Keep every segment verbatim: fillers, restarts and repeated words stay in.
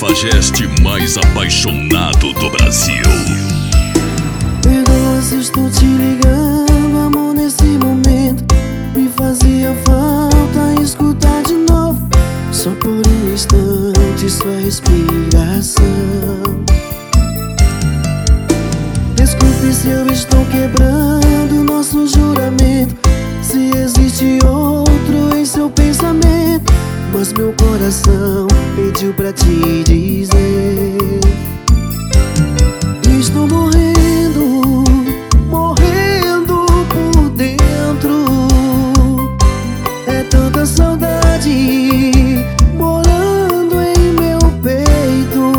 cafajeste mais apaixonado do Brasil. Perdoa se estou te ligando, amor, nesse momento. Me fazia falta escutar de novo, só por um instante, sua respiração. Desculpe se eu estou quebrando nosso juramento, se existe outro em seu pensamento, mas meu coração pediu pra te dizer: estou morrendo, morrendo por dentro. É tanta saudade morando em meu peito.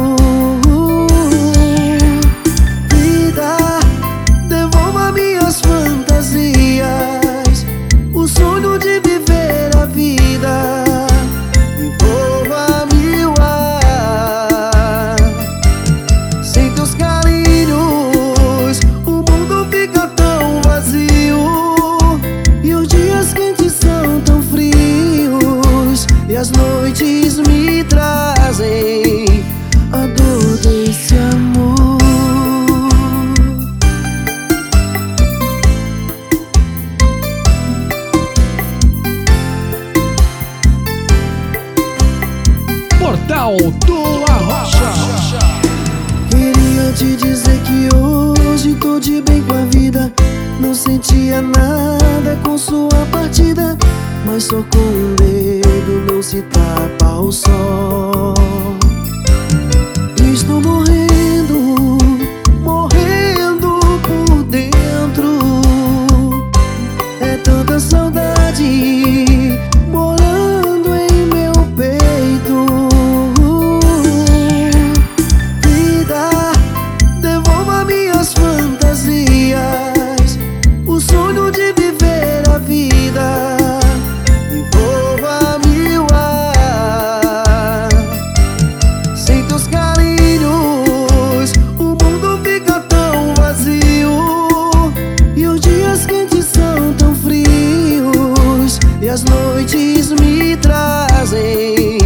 Vida, devolva minhas fantasias, o sonho de viver a vida. Devolva-me o ar. Sem teus carinhos, o mundo fica tão vazio, e os dias quentes são tão frios, e as noites me trazem a dor desse amor. Portal do Arrocha. Queria te dizer que hoje tô de bem com a vida. Não sentia nada com sua partida, mas só com um dedo não se tapa o sol. Estou morrendo, morrendo por dentro. É tanta saudade morando em meu peito. Vida, devolva minhas fantasias, o sonho de viver a vida. Devolva-me o ar. Sem teus carinhos, o mundo fica tão vazio, e os dias quentes são tão frios, e as noites me trazem